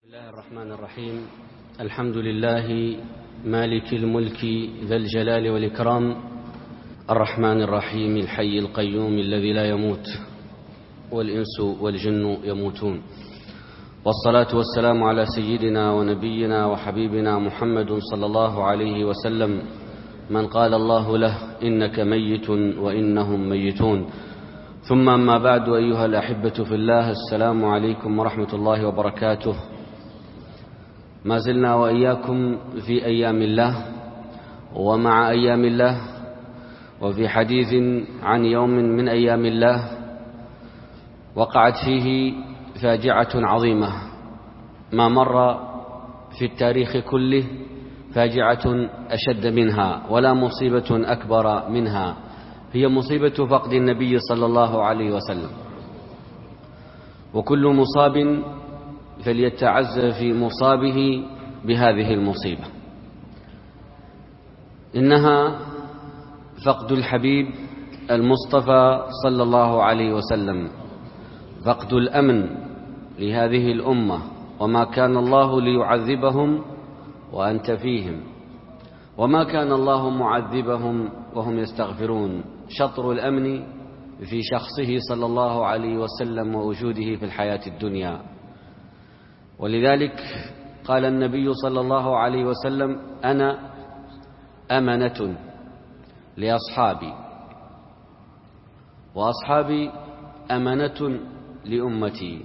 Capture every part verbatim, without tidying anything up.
بسم الله الرحمن الرحيم. الحمد لله مالك الملك ذا الجلال والإكرام، الرحمن الرحيم الحي القيوم الذي لا يموت والإنس والجن يموتون، والصلاة والسلام على سيدنا ونبينا وحبيبنا محمد صلى الله عليه وسلم، من قال الله له إنك ميت وإنهم ميتون. ثم أما بعد، أيها الأحبة في الله، السلام عليكم ورحمة الله وبركاته. ما زلنا وإياكم في أيام الله ومع أيام الله، وفي حديث عن يوم من أيام الله وقعت فيه فاجعة عظيمة ما مر في التاريخ كله فاجعة أشد منها ولا مصيبة أكبر منها، هي مصيبة فقد النبي صلى الله عليه وسلم. وكل مصاب فليتعز في مصابه بهذه المصيبة. إنها فقد الحبيب المصطفى صلى الله عليه وسلم، فقد الأمن لهذه الأمة، وما كان الله ليعذبهم وأنت فيهم، وما كان الله معذبهم وهم يستغفرون. شطر الأمن في شخصه صلى الله عليه وسلم ووجوده في الحياة الدنيا. ولذلك قال النبي صلى الله عليه وسلم: أنا أمنة لأصحابي، وأصحابي أمنة لأمتي.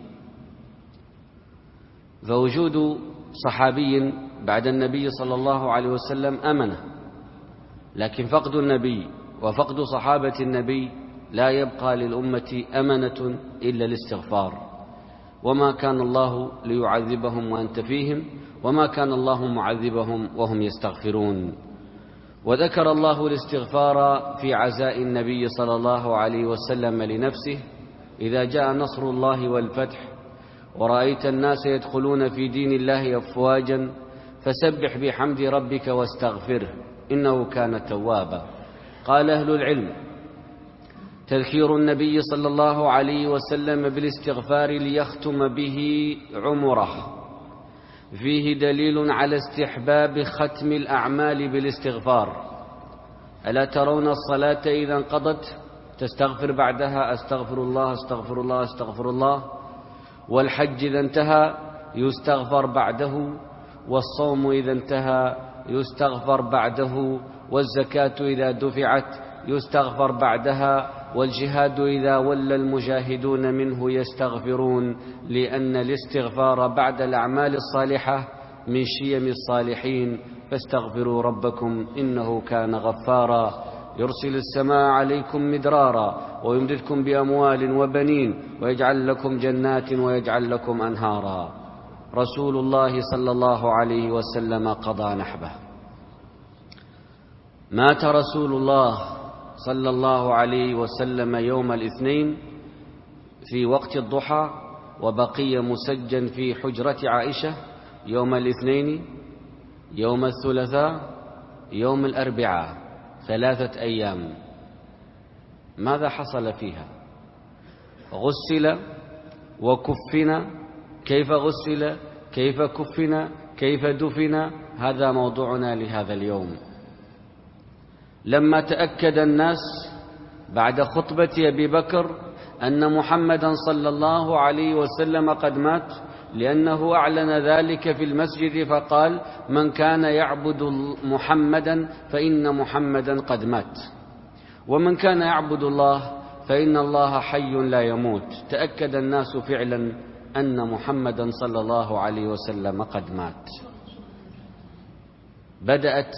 فوجود صحابي بعد النبي صلى الله عليه وسلم أمنة، لكن فقد النبي وفقد صحابة النبي لا يبقى للأمة أمنة إلا الاستغفار. وما كان الله ليعذبهم وأنت فيهم، وما كان الله معذبهم وهم يستغفرون. وذكر الله الاستغفار في عزاء النبي صلى الله عليه وسلم لنفسه: إذا جاء نصر الله والفتح ورأيت الناس يدخلون في دين الله أفواجا فسبح بحمد ربك واستغفره إنه كان توابا. قال أهل العلم: تذكير النبي صلى الله عليه وسلم بالاستغفار ليختم به عمره فيه دليل على استحباب ختم الأعمال بالاستغفار. ألا ترون الصلاة إذا انقضت تستغفر بعدها: أستغفر الله أستغفر الله أستغفر الله. والحج إذا انتهى يستغفر بعده، والصوم إذا انتهى يستغفر بعده، والزكاة إذا دفعت يستغفر بعدها، والجهاد إذا ولى المجاهدون منه يستغفرون، لأن الاستغفار بعد الأعمال الصالحة من شيم الصالحين. فاستغفروا ربكم إنه كان غفارا، يرسل السماء عليكم مدرارا ويمددكم بأموال وبنين ويجعل لكم جنات ويجعل لكم أنهارا. رسول الله صلى الله عليه وسلم قضى نحبه. مات رسول الله صلى الله عليه وسلم يوم الاثنين في وقت الضحى، وبقي مسجن في حجرة عائشة يوم الاثنين، يوم الثلاثاء، يوم الأربعاء، ثلاثة أيام. ماذا حصل فيها؟ غسل وكفن. كيف غسل؟ كيف كفن؟ كيف دفن؟ هذا موضوعنا لهذا اليوم. لما تأكد الناس بعد خطبة أبي بكر أن محمدا صلى الله عليه وسلم قد مات، لأنه أعلن ذلك في المسجد فقال: من كان يعبد محمدا فإن محمدا قد مات، ومن كان يعبد الله فإن الله حي لا يموت. تأكد الناس فعلا أن محمدا صلى الله عليه وسلم قد مات. بدأت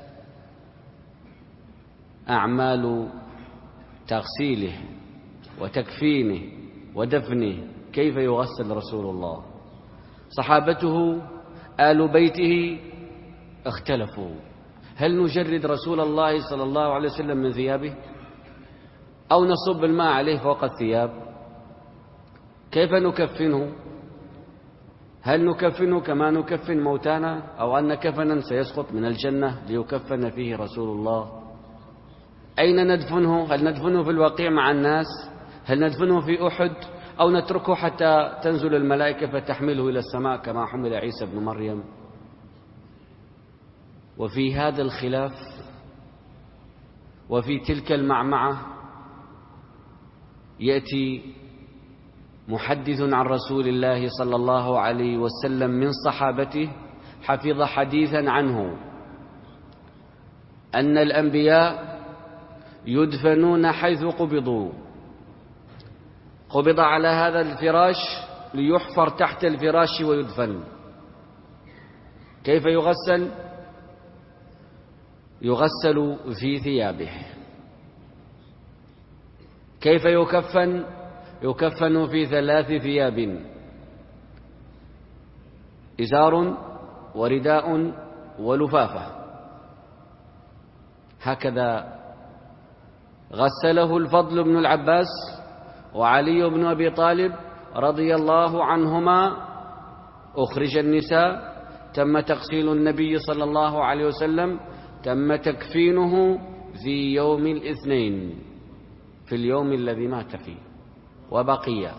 أعمال تغسيله وتكفينه ودفنه. كيف يغسل رسول الله؟ صحابته آل بيته اختلفوا: هل نجرد رسول الله صلى الله عليه وسلم من ثيابه أو نصب الماء عليه فوق الثياب؟ كيف نكفنه؟ هل نكفنه كما نكفن موتانا، أو أن كفنا سيسقط من الجنة ليكفن فيه رسول الله؟ أين ندفنه؟ هل ندفنه في الوقيع مع الناس؟ هل ندفنه في أحد؟ أو نتركه حتى تنزل الملائكة فتحمله إلى السماء كما حمل عيسى بن مريم؟ وفي هذا الخلاف وفي تلك المعمعة يأتي محدث عن رسول الله صلى الله عليه وسلم من صحابته حفظ حديثا عنه أن الأنبياء يدفنون حيث قبضوا، قبض على هذا الفراش ليحفر تحت الفراش ويدفن. كيف يغسل؟ يغسل في ثيابه. كيف يكفن؟ يكفن في ثلاث ثياب: إزار ورداء ولفافة. هكذا غسله الفضل بن العباس وعلي بن أبي طالب رضي الله عنهما. أخرج النساء، تم تغسيل النبي صلى الله عليه وسلم، تم تكفينه في يوم الاثنين، في اليوم الذي مات فيه، وبقي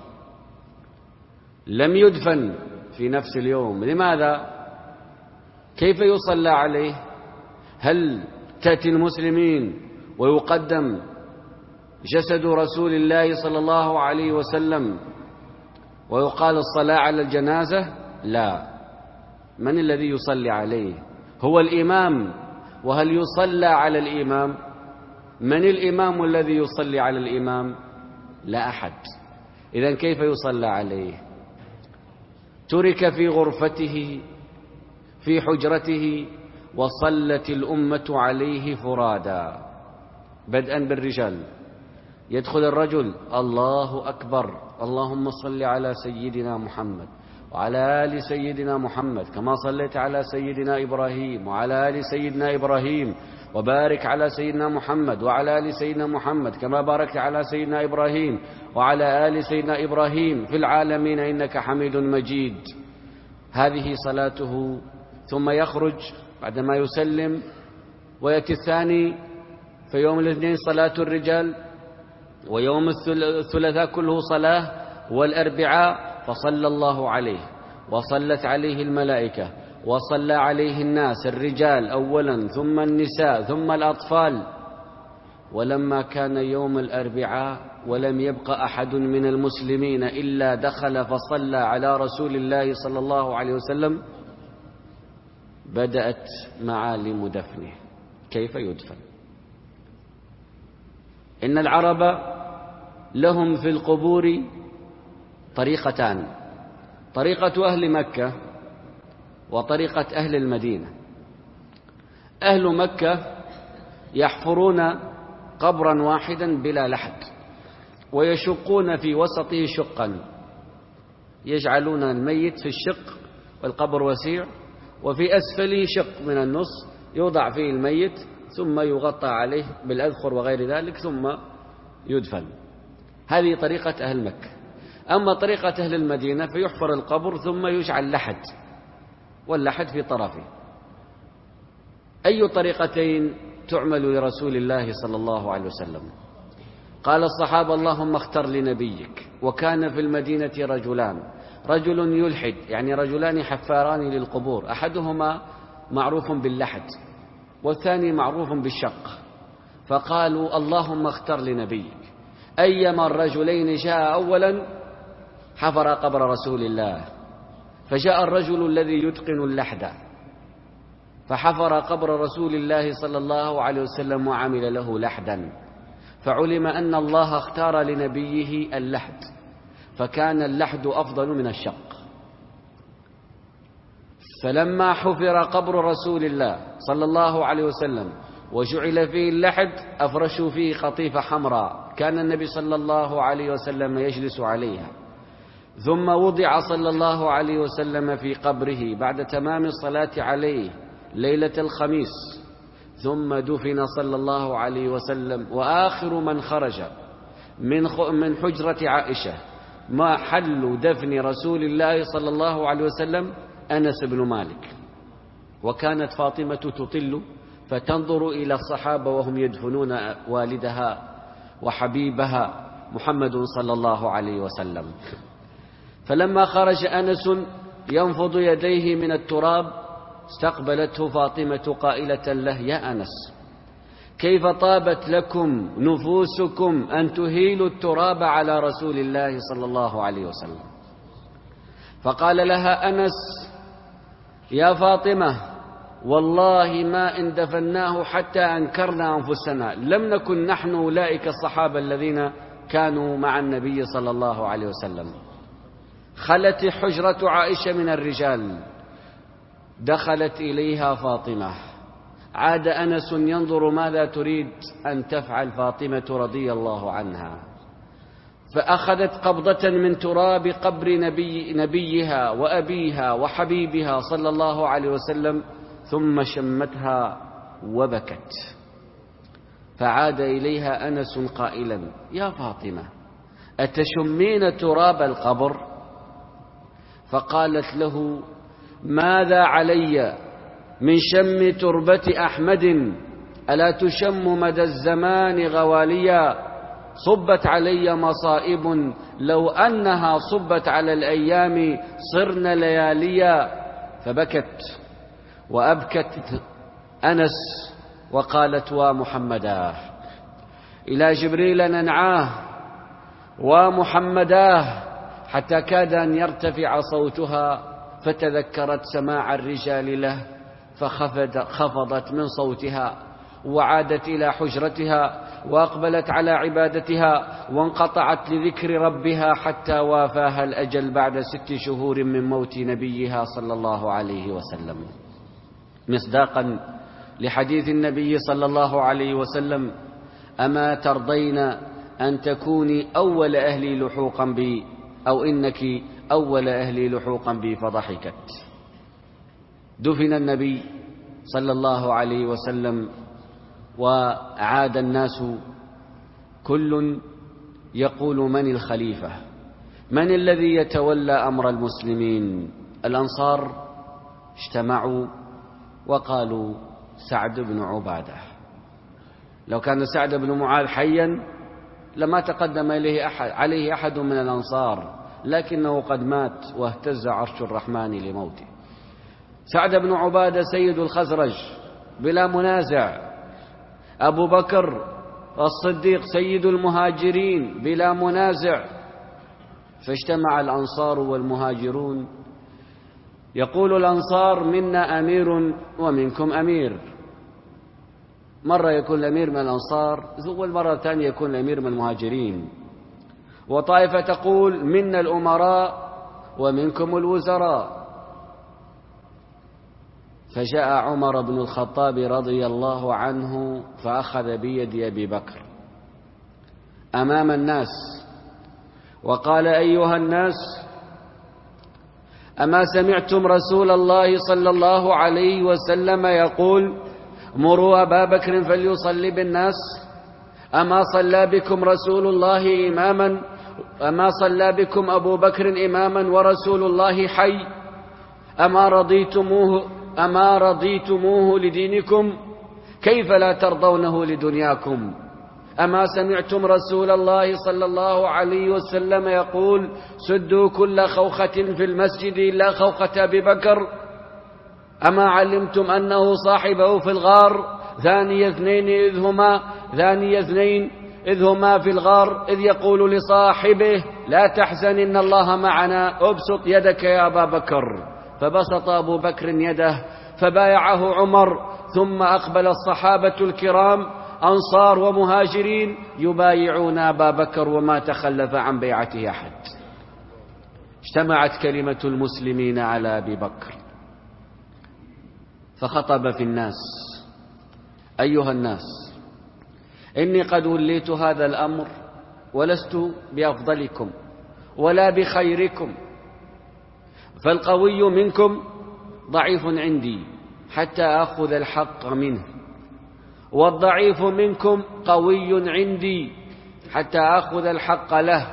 لم يدفن في نفس اليوم. لماذا؟ كيف يصلى عليه؟ هل تأتي المسلمين ويقدم جسد رسول الله صلى الله عليه وسلم ويقال الصلاة على الجنازة؟ لا. من الذي يصلي عليه؟ هو الإمام. وهل يصلى على الإمام؟ من الإمام الذي يصلي على الإمام؟ لا أحد. إذن كيف يصلى عليه؟ ترك في غرفته في حجرته وصلت الأمة عليه فرادا، بدءا بالرجال. يدخل الرجل: الله أكبر، اللهم صل على سيدنا محمد وعلى آل سيدنا محمد كما صليت على سيدنا إبراهيم وعلى آل سيدنا إبراهيم، وبارك على سيدنا محمد وعلى آل سيدنا محمد كما باركت على سيدنا إبراهيم وعلى آل سيدنا إبراهيم في العالمين إنك حميد مجيد. هذه صلاته. ثم يخرج بعدما يسلم ويأتي الثاني. في يوم الاثنين صلاة الرجال، ويوم الثلاثاء كله صلاة، والأربعاء فصلى الله عليه وصلت عليه الملائكة وصلى عليه الناس، الرجال أولا ثم النساء ثم الأطفال. ولما كان يوم الأربعاء ولم يبق أحد من المسلمين إلا دخل فصلى على رسول الله صلى الله عليه وسلم، بدأت معالم دفنه. كيف يدفن؟ إن العرب لهم في القبور طريقتان: طريقة أهل مكة وطريقة أهل المدينة. أهل مكة يحفرون قبرا واحدا بلا لحد، ويشقون في وسطه شقا، يجعلون الميت في الشق والقبر وسيع، وفي أسفله شق من النص يوضع فيه الميت ثم يغطى عليه بالأذخر وغير ذلك ثم يدفن. هذه طريقة أهل مكة. أما طريقة أهل المدينة فيحفر القبر ثم يجعل لحد، واللحد في طرفه. أي طريقتين تعمل لرسول الله صلى الله عليه وسلم؟ قال الصحابة: اللهم اختر لنبيك. وكان في المدينة رجلان: رجل يلحد، يعني رجلان حفاران للقبور، أحدهما معروف باللحد والثاني معروف بالشق. فقالوا: اللهم اختر لنبيك. أيما الرجلين جاء أولا حفر قبر رسول الله. فجاء الرجل الذي يتقن اللحد فحفر قبر رسول الله صلى الله عليه وسلم وعمل له لحدا، فعلم أن الله اختار لنبيه اللحد، فكان اللحد أفضل من الشق. فلما حفر قبر رسول الله صلى الله عليه وسلم وجعل فيه اللحد أفرشوا فيه قطيفة حمراء كان النبي صلى الله عليه وسلم يجلس عليها. ثم وضع صلى الله عليه وسلم في قبره بعد تمام الصلاة عليه ليلة الخميس، ثم دفن صلى الله عليه وسلم. وآخر من خرج من من حجرة عائشة ما حل دفن رسول الله صلى الله عليه وسلم أنس بن مالك. وكانت فاطمة تطل فتنظر إلى الصحابة وهم يدفنون والدها وحبيبها محمد صلى الله عليه وسلم. فلما خرج أنس ينفض يديه من التراب استقبلته فاطمة قائلة له: يا أنس، كيف طابت لكم نفوسكم أن تهيلوا التراب على رسول الله صلى الله عليه وسلم؟ فقال لها أنس: يا فاطمة، والله ما إن دفناه حتى أنكرنا أنفسنا، لم نكن نحن أولئك الصحابة الذين كانوا مع النبي صلى الله عليه وسلم. خلت حجرة عائشة من الرجال، دخلت إليها فاطمة، عاد أنس ينظر ماذا تريد أن تفعل فاطمة رضي الله عنها، فأخذت قبضة من تراب قبر نبي نبيها وأبيها وحبيبها صلى الله عليه وسلم، ثم شمتها وبكت. فعاد إليها أنس قائلا: يا فاطمة، أتشمين تراب القبر؟ فقالت له: ماذا علي من شم تربة أحمد؟ ألا تشم مدى الزمان غواليا؟ صبت علي مصائب لو أنها صبت على الأيام صرن لياليا. فبكت وأبكت أنس وقالت: ومحمداه، إلى جبريل ننعاه ومحمداه، حتى كاد أن يرتفع صوتها، فتذكرت سماع الرجال له فخفضت من صوتها وعادت إلى حجرتها وأقبلت على عبادتها، وانقطعت لذكر ربها حتى وافاها الأجل بعد ست شهور من موت نبيها صلى الله عليه وسلم، مصداقا لحديث النبي صلى الله عليه وسلم: أما ترضين أن تكوني أول أهلي لحوقا بي، أو إنك أول أهلي لحوقا بي؟ فضحكت. دفن النبي صلى الله عليه وسلم، وعاد الناس كل يقول: من الخليفة؟ من الذي يتولى أمر المسلمين؟ الأنصار اجتمعوا وقالوا: سعد بن عبادة. لو كان سعد بن معاذ حيا لما تقدم إليه أحد عليه أحد من الأنصار، لكنه قد مات واهتز عرش الرحمن لموته. سعد بن عبادة سيد الخزرج بلا منازع، أبو بكر الصديق سيد المهاجرين بلا منازع. فاجتمع الأنصار والمهاجرون، يقول الأنصار: منا أمير ومنكم أمير. مرة يكون الأمير من الأنصار، والمرة الثانية يكون الأمير من المهاجرين. وطائفة تقول: منا الأمراء ومنكم الوزراء. فجاء عمر بن الخطاب رضي الله عنه فأخذ بيد أبي بكر أمام الناس وقال: أيها الناس، أما سمعتم رسول الله صلى الله عليه وسلم يقول: مروا أبا بكر فليصلي بالناس؟ أما صلى بكم رسول الله إماما؟ أما صلى بكم أبو بكر إماما ورسول الله حي؟ أما رضيتموه أما رضيتموه لدينكم؟ كيف لا ترضونه لدنياكم؟ أما سمعتم رسول الله صلى الله عليه وسلم يقول: سدوا كل خوخة في المسجد إلا خوخة أبي بكر؟ أما علمتم أنه صاحبه في الغار ثاني اثنين إذ هما ثاني اثنين إذ هما في الغار إذ يقول لصاحبه: لا تحزن إن الله معنا، أبسط يدك يا أبا بكر. فبسط أبو بكر يده فبايعه عمر، ثم أقبل الصحابة الكرام أنصار ومهاجرين يبايعون أبا بكر، وما تخلف عن بيعته أحد. اجتمعت كلمة المسلمين على أبي بكر فخطب في الناس: أيها الناس، إني قد وليت هذا الأمر ولست بأفضلكم ولا بخيركم، فالقوي منكم ضعيف عندي حتى أخذ الحق منه، والضعيف منكم قوي عندي حتى أخذ الحق له.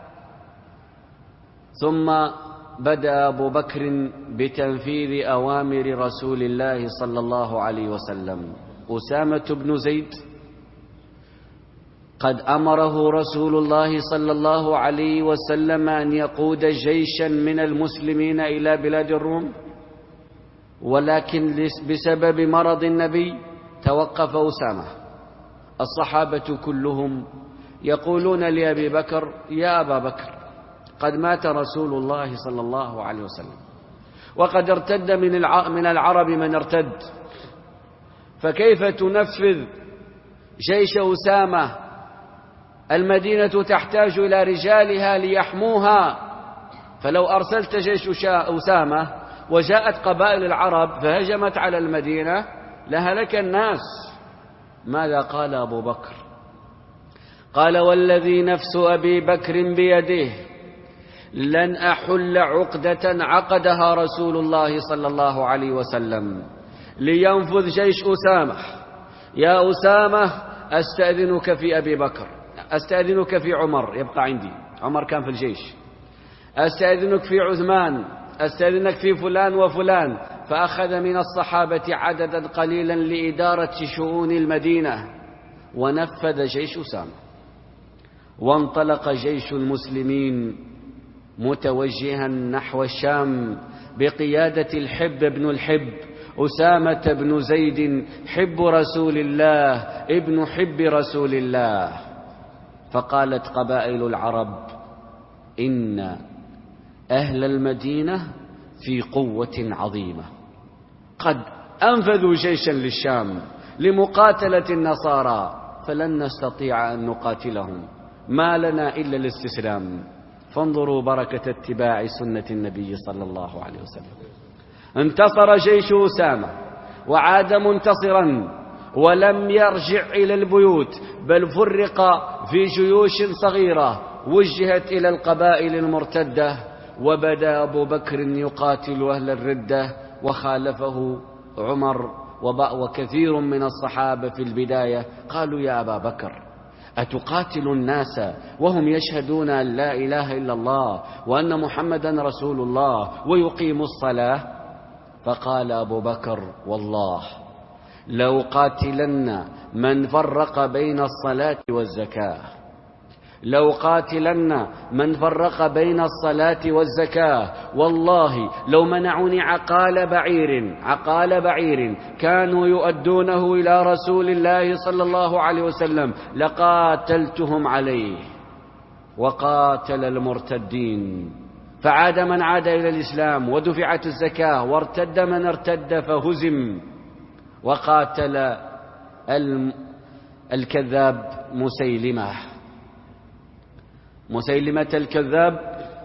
ثم بدأ أبو بكر بتنفيذ أوامر رسول الله صلى الله عليه وسلم. أسامة بن زيد قد أمره رسول الله صلى الله عليه وسلم أن يقود جيشا من المسلمين إلى بلاد الروم، ولكن بسبب مرض النبي توقف أسامة. الصحابة كلهم يقولون لأبي بكر: يا أبا بكر، قد مات رسول الله صلى الله عليه وسلم، وقد ارتد من العرب من ارتد، فكيف تنفذ جيش أسامة؟ المدينة تحتاج إلى رجالها ليحموها، فلو أرسلت جيش أسامة وجاءت قبائل العرب فهجمت على المدينة لهلك الناس. ماذا قال أبو بكر؟ قال: والذي نفس أبي بكر بيده لن أحل عقدة عقدها رسول الله صلى الله عليه وسلم لينفذ جيش أسامة. يا أسامة، أستأذنك في أبي بكر، أستأذنك في عمر، يبقى عندي عمر كان في الجيش، أستأذنك في عثمان، أستأذنك في فلان وفلان. فأخذ من الصحابة عددا قليلا لإدارة شؤون المدينة، ونفذ جيش أسامة. وانطلق جيش المسلمين متوجها نحو الشام بقيادة الحب بن الحب أسامة بن زيد حب رسول الله ابن حب رسول الله. فقالت قبائل العرب: إن أهل المدينة في قوة عظيمة، قد أنفذوا جيشا للشام لمقاتلة النصارى، فلن نستطيع أن نقاتلهم، ما لنا إلا الاستسلام. فانظروا بركة اتباع سنة النبي صلى الله عليه وسلم. انتصر جيش أسامة وعاد منتصرا، ولم يرجع إلى البيوت، بل فرق في جيوش صغيرة وجهت إلى القبائل المرتدة. وبدأ أبو بكر يقاتل أهل الردة، وخالفه عمر وكثير من الصحابة في البداية. قالوا: يا أبا بكر، أتقاتل الناس وهم يشهدون أن لا إله إلا الله وأن محمدا رسول الله ويقيم الصلاة؟ فقال أبو بكر: والله لو قاتلن من فرق بين الصلاة والزكاة، لو قاتلن من فرق بين الصلاة والزكاة، والله لو منعوني عقال بعير عقال بعير كانوا يؤدونه إلى رسول الله صلى الله عليه وسلم لقاتلتهم عليه. وقاتل المرتدين، فعاد من عاد إلى الإسلام ودفعت الزكاة، وارتد من ارتد فهزم. وقاتل الكذاب مسيلمة مسيلمة الكذاب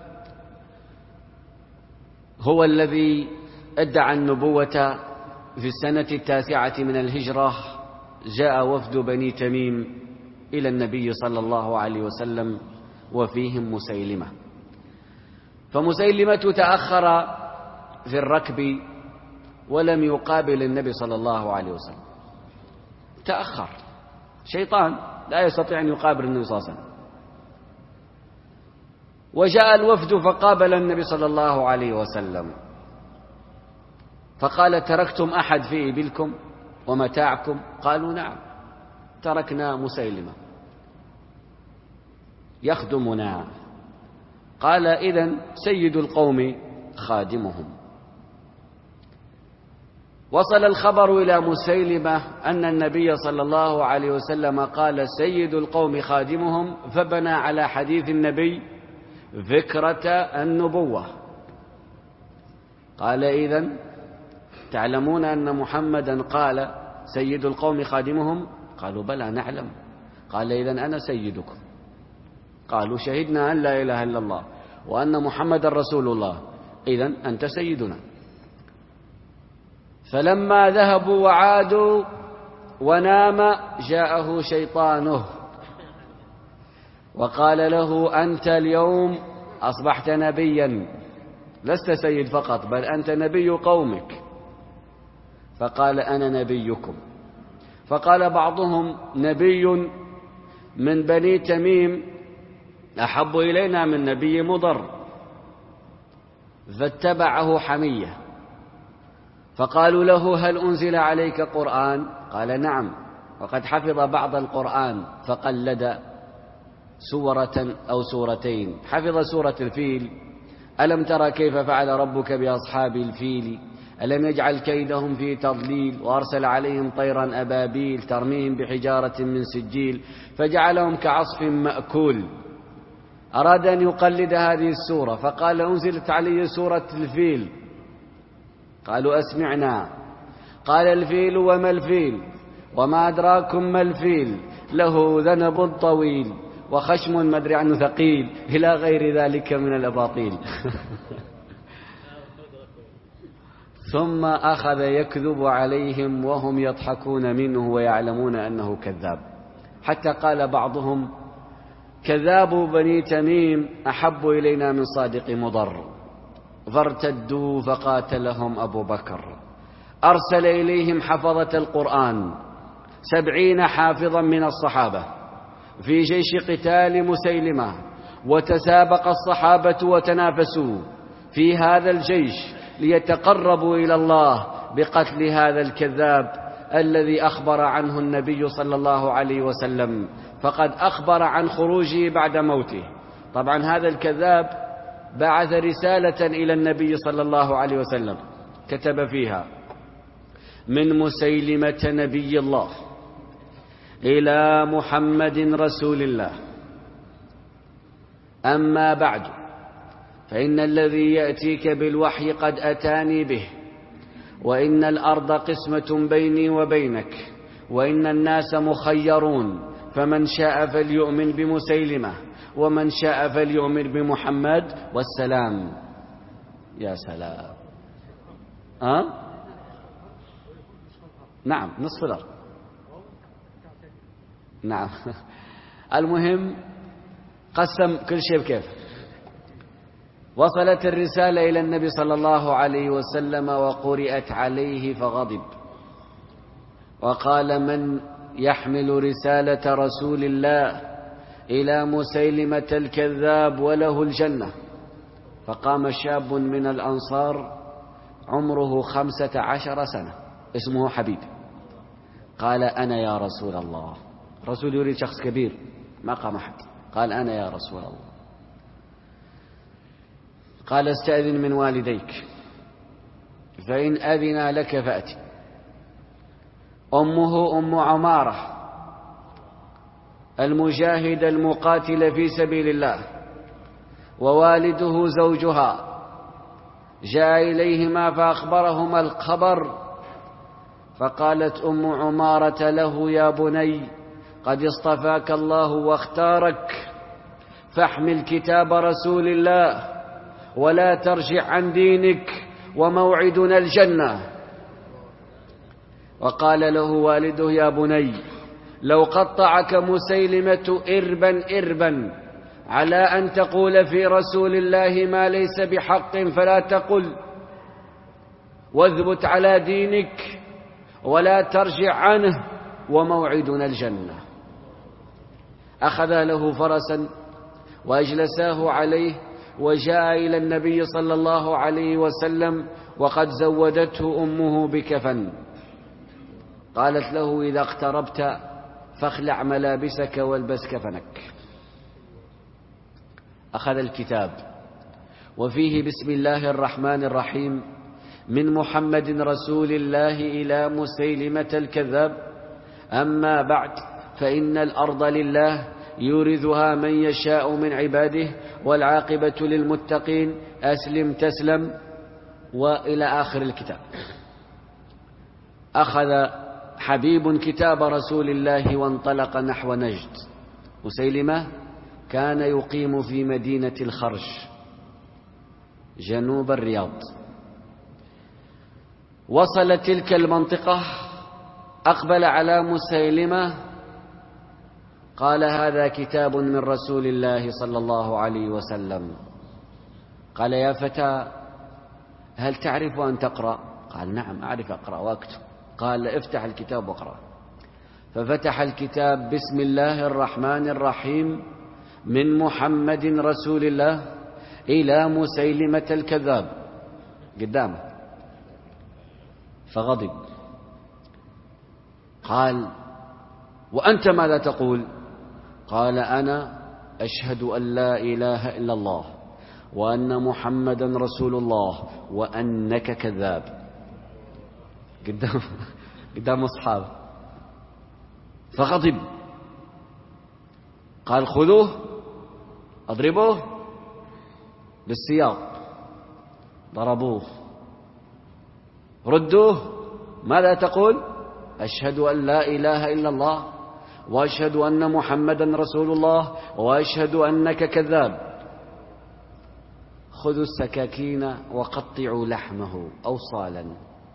هو الذي ادعى النبوة في السنة التاسعة من الهجرة. جاء وفد بني تميم إلى النبي صلى الله عليه وسلم وفيهم مسيلمة، فمسيلمة تأخر في الركب ولم يقابل النبي صلى الله عليه وسلم، تأخر، شيطان لا يستطيع أن يقابل النبي صلى الله عليه وسلم. وجاء الوفد فقابل النبي صلى الله عليه وسلم، فقال: تركتم أحد في إبلكم ومتاعكم؟ قالوا: نعم، تركنا مسيلمة يخدمنا. قال: إذن سيد القوم خادمهم. وصل الخبر إلى مسيلمة أن النبي صلى الله عليه وسلم قال: سيد القوم خادمهم، فبنى على حديث النبي فكرة النبوة. قال: إذن تعلمون أن محمدا قال سيد القوم خادمهم؟ قالوا: بلى نعلم. قال: إذن أنا سيدكم. قالوا: شهدنا أن لا إله إلا الله وأن محمدا رسول الله، إذن أنت سيدنا. فلما ذهبوا وعادوا ونام جاءه شيطانه وقال له: أنت اليوم أصبحت نبيا، لست سيد فقط بل أنت نبي قومك. فقال: أنا نبيكم. فقال بعضهم: نبي من بني تميم أحب إلينا من نبي مضر. فاتبعه حمية، فقالوا له: هل أنزل عليك قرآن؟ قال: نعم. وقد حفظ بعض القرآن فقلد سورة أو سورتين. حفظ سورة الفيل: ألم ترى كيف فعل ربك بأصحاب الفيل ألم يجعل كيدهم في تضليل وأرسل عليهم طيرا أبابيل ترميهم بحجارة من سجيل فجعلهم كعصف مأكول. أراد أن يقلد هذه السورة فقال: أنزلت علي سورة الفيل. قالوا: أسمعنا. قال: الفيل وما الفيل وما أدراكم ما الفيل له ذنب طويل وخشم مدري عنه ثقيل إلى غير ذلك من الأباطيل. ثم أخذ يكذب عليهم وهم يضحكون منه ويعلمون أنه كذاب، حتى قال بعضهم: كذاب بني تميم أحب إلينا من صادق مضر. فارتدوا فقاتلهم أبو بكر. أرسل إليهم حفظة القرآن سبعين حافظا من الصحابة في جيش قتال مسيلمة، وتسابق الصحابة وتنافسوا في هذا الجيش ليتقربوا إلى الله بقتل هذا الكذاب الذي أخبر عنه النبي صلى الله عليه وسلم، فقد أخبر عن خروجه بعد موته. طبعا هذا الكذاب بعث رسالة إلى النبي صلى الله عليه وسلم كتب فيها: من مسيلمة نبي الله إلى محمد رسول الله، أما بعد فإن الذي يأتيك بالوحي قد أتاني به، وإن الأرض قسمة بيني وبينك، وإن الناس مخيرون، فمن شاء فليؤمن بمسيلمة ومن شاء فليؤمن بمحمد والسلام. يا سلام. أه؟ نعم، نصف الأرض. نعم. المهم قسم كل شيء بكيف. وصلت الرسالة إلى النبي صلى الله عليه وسلم وقرئت عليه فغضب وقال: من يحمل رسالة رسول الله إلى مسيلمة الكذاب وله الجنة؟ فقام شاب من الأنصار عمره خمسة عشر سنة اسمه حبيب، قال: أنا يا رسول الله. رسول يريد شخص كبير، ما قام أحد، قال: أنا يا رسول الله. قال: استأذن من والديك، فإن أذن لك فأتي. أمه أم عمارة المجاهد المقاتل في سبيل الله، ووالده زوجها، جاء إليهما فأخبرهما الخبر، فقالت أم عمارة له: يا بني، قد اصطفاك الله واختارك، فاحمل كتاب رسول الله ولا ترجع عن دينك، وموعدنا الجنة. وقال له والده: يا بني، لو قطعك مسيلمة إربا إربا على أن تقول في رسول الله ما ليس بحق فلا تقل، واثبت على دينك ولا ترجع عنه، وموعدنا الجنة. أخذ له فرسا وأجلساه عليه، وجاء إلى النبي صلى الله عليه وسلم وقد زودته أمه بكفن. قالت له: إذا اقتربت فاخلع ملابسك والبس كفنك. أخذ الكتاب وفيه: بسم الله الرحمن الرحيم، من محمد رسول الله إلى مسيلمة الكذاب، أما بعد فإن الأرض لله يورثها من يشاء من عباده، والعاقبة للمتقين، أسلم تسلم، وإلى آخر الكتاب. أخذ حبيب كتاب رسول الله وانطلق نحو نجد. مسيلمة كان يقيم في مدينة الخرج جنوب الرياض. وصل تلك المنطقة، أقبل على مسيلمة، قال: هذا كتاب من رسول الله صلى الله عليه وسلم. قال: يا فتى، هل تعرف أن تقرأ؟ قال: نعم أعرف أقرأ وأكتب. قال: افتح الكتاب واقرأ. ففتح الكتاب: بسم الله الرحمن الرحيم، من محمد رسول الله إلى مسيلمة الكذاب، قدامه. فغضب، قال: وأنت ماذا تقول؟ قال: أنا أشهد أن لا إله إلا الله وأن محمدا رسول الله وأنك كذاب. قدام قدام أصحابه. فغضب، قال: خذوه اضربوه بالسياط. ضربوه. ردوه: ماذا تقول؟ أشهد أن لا إله إلا الله وأشهد أن محمدا رسول الله وأشهد أنك كذاب. خذوا السكاكين وقطعوا لحمه أوصالا.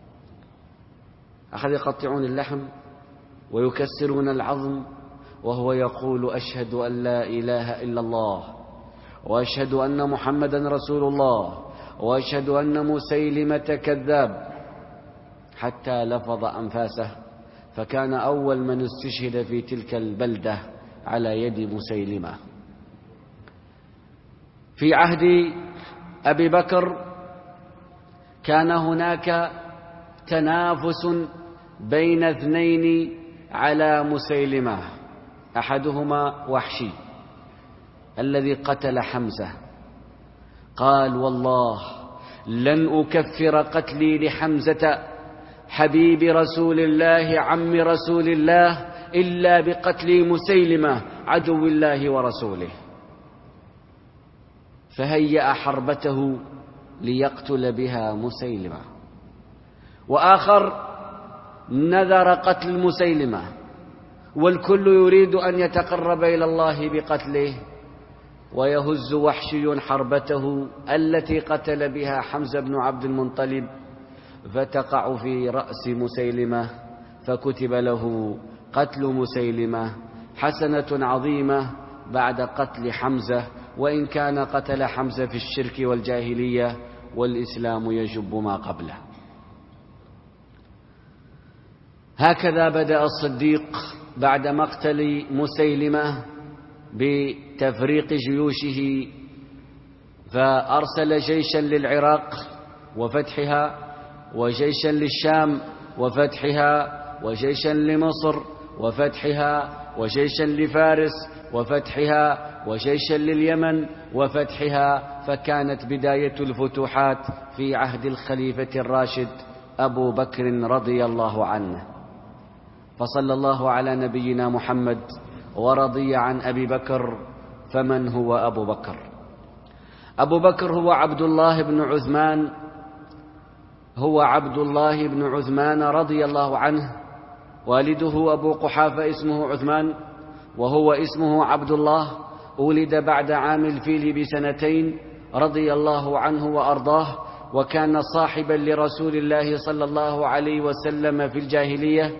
أخذ يقطعون اللحم ويكسرون العظم وهو يقول: أشهد أن لا إله إلا الله وأشهد أن محمدا رسول الله وأشهد أن مسيلمة كذاب، حتى لفظ أنفاسه، فكان أول من استشهد في تلك البلدة على يد مسيلمة. في عهد أبي بكر كان هناك تنافس بين اثنين على مسيلمة، أحدهما وحشي الذي قتل حمزة. قال: والله لن أكفر قتلي لحمزة حبيب رسول الله عم رسول الله إلا بقتل مسيلمة عدو الله ورسوله. فهيأ حربته ليقتل بها مسيلمة. وآخر نذر قتل مسيلمة، والكل يريد أن يتقرب إلى الله بقتله، ويهز وحشي حربته التي قتل بها حمزة بن عبد المطلب، فتقع في رأس مسيلمة، فكتب له قتل مسيلمة، حسنة عظيمة بعد قتل حمزة، وإن كان قتل حمزة في الشرك والجاهلية، والإسلام يجب ما قبله. هكذا بدأ الصديق بعد مقتل مسيلمة بتفريق جيوشه، فأرسل جيشا للعراق وفتحها، وجيشا للشام وفتحها، وجيشا لمصر وفتحها، وجيشا لفارس وفتحها، وجيشا لليمن وفتحها. فكانت بداية الفتوحات في عهد الخليفة الراشد أبو بكر رضي الله عنه. فصلى الله على نبينا محمد ورضي عن أبي بكر. فمن هو أبو بكر؟ أبو بكر هو عبد الله بن عثمان هو عبد الله بن عثمان رضي الله عنه. والده أبو قحافة اسمه عثمان وهو اسمه عبد الله. ولد بعد عام الفيل بسنتين رضي الله عنه وأرضاه، وكان صاحبا لرسول الله صلى الله عليه وسلم في الجاهلية،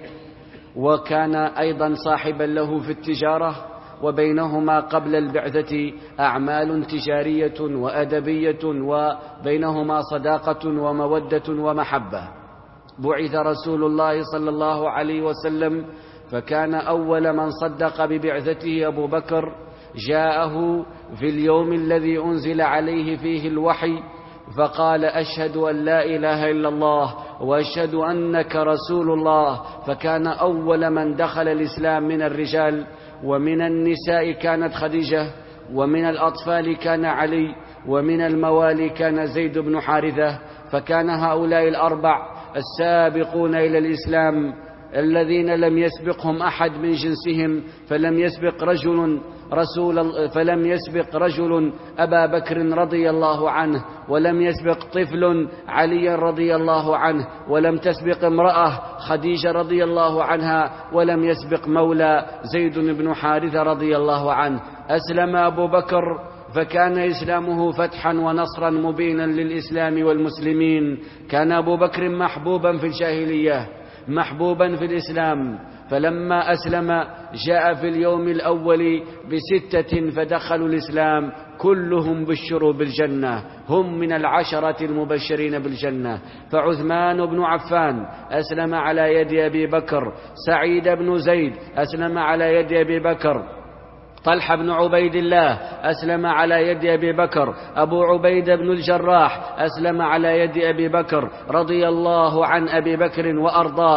وكان أيضا صاحبا له في التجارة، وبينهما قبل البعثة أعمال تجارية وأدبية، وبينهما صداقة ومودة ومحبة. بعث رسول الله صلى الله عليه وسلم، فكان أول من صدق ببعثته أبو بكر. جاءه في اليوم الذي أنزل عليه فيه الوحي، فقال: أشهد أن لا إله إلا الله وأشهد أنك رسول الله. فكان أول من دخل الإسلام من الرجال، ومن النساء كانت خديجة، ومن الأطفال كان علي، ومن الموالي كان زيد بن حارثة. فكان هؤلاء الأربع السابقون إلى الإسلام الذين لم يسبقهم أحد من جنسهم، فلم يسبق رجل رسول فلم يسبق رجل أبا بكر رضي الله عنه، ولم يسبق طفل علي رضي الله عنه، ولم تسبق امرأة خديجة رضي الله عنها، ولم يسبق مولى زيد بن حارثة رضي الله عنه. أسلم أبو بكر، فكان إسلامه فتحا ونصرا مبينا للإسلام والمسلمين. كان أبو بكر محبوبا في الجاهلية، محبوبا في الإسلام. فلما أسلم جاء في اليوم الأول بستة فدخلوا الإسلام، كلهم بشروا بالجنة، هم من العشرة المبشرين بالجنة. فعثمان بن عفان أسلم على يد أبي بكر، سعيد بن زيد أسلم على يد أبي بكر، طلحة بن عبيد الله أسلم على يد أبي بكر، أبو عبيدة بن الجراح أسلم على يد أبي بكر رضي الله عن أبي بكر وأرضاه.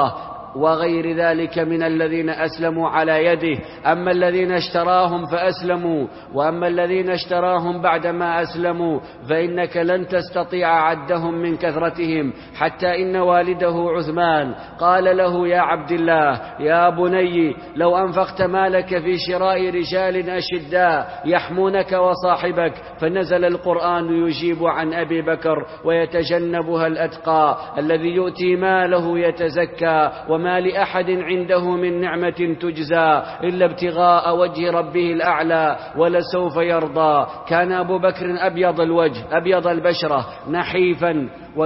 وغير ذلك من الذين أسلموا على يده. أما الذين اشتراهم فأسلموا، وأما الذين اشتراهم بعدما أسلموا فإنك لن تستطيع عدهم من كثرتهم، حتى إن والده عثمان قال له: يا عبد الله، يا بني، لو أنفقت مالك في شراء رجال أشداء يحمونك وصاحبك. فنزل القرآن يجيب عن أبي بكر: ويتجنبها الأتقى الذي يؤتي ماله يتزكى وما لأحد عنده من نعمة تجزى إلا ابتغاء وجه ربه الأعلى ولسوف يرضى. كان أبو بكر أبيض الوجه أبيض البشرة نحيفا،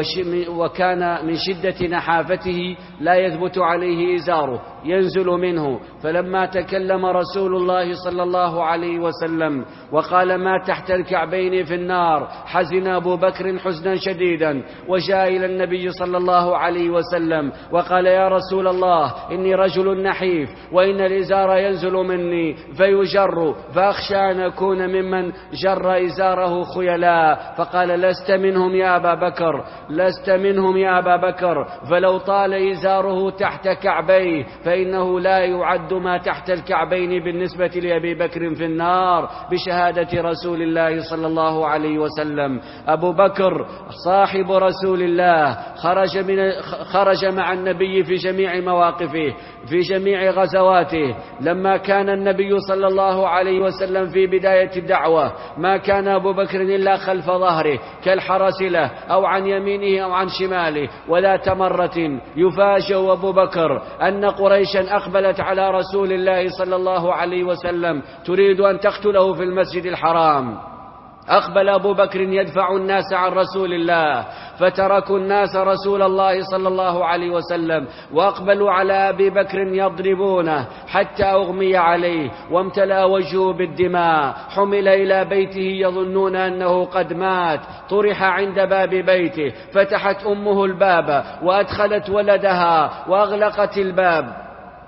وكان من شدة نحافته لا يثبت عليه إزاره ينزل منه. فلما تكلم رسول الله صلى الله عليه وسلم وقال: ما تحت الكعبين في النار، حزن أبو بكر حزنا شديدا، وجاء إلى النبي صلى الله عليه وسلم وقال: يا رسول الله، إني رجل نحيف، وإن الإزار ينزل مني فيجر، فأخشى أن أكون ممن جر إزاره خيلاء. فقال: لست منهم يا أبا بكر، لست منهم يا أبا بكر، فلو طال إزاره تحت كعبيه فإنه لا يعد ما تحت الكعبين بالنسبة لأبي بكر في النار، بشهادة رسول الله صلى الله عليه وسلم. أبو بكر صاحب رسول الله خرج, من خرج مع النبي في جميع مواقفه، في جميع غزواته. لما كان النبي صلى الله عليه وسلم في بداية الدعوة ما كان أبو بكر إلا خلف ظهره كالحرس له، أو عن يمينه أو عن شماله. وذات مرة يفاجأ أبو بكر أن قريشا أقبلت على رسول الله صلى الله عليه وسلم تريد أن تقتله في المسجد الحرام. أقبل أبو بكر يدفع الناس عن رسول الله، فتركوا الناس رسول الله صلى الله عليه وسلم، وأقبلوا على أبي بكر يضربونه حتى أغمي عليه وامتلأ وجهه بالدماء. حمل إلى بيته يظنون أنه قد مات، طرح عند باب بيته، فتحت أمه الباب وأدخلت ولدها وأغلقت الباب.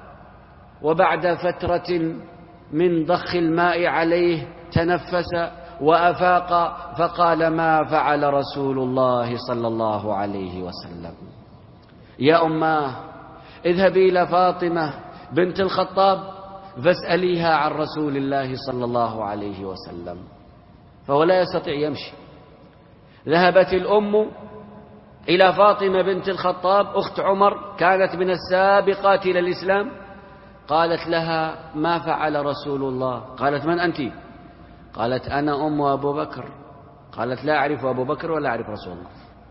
وبعد فترة من ضخ الماء عليه تنفس وأفاق، فقال: ما فعل رسول الله صلى الله عليه وسلم؟ يا أماه، اذهبي إلى فاطمة بنت الخطاب فاسأليها عن رسول الله صلى الله عليه وسلم. فهو لا يستطيع يمشي. ذهبت الأم إلى فاطمة بنت الخطاب أخت عمر، كانت من السابقات إلى الإسلام. قالت لها: ما فعل رسول الله؟ قالت: من أنت؟ قالت: أنا أم أبو بكر. قالت: لا أعرف أبو بكر ولا أعرف رسول الله.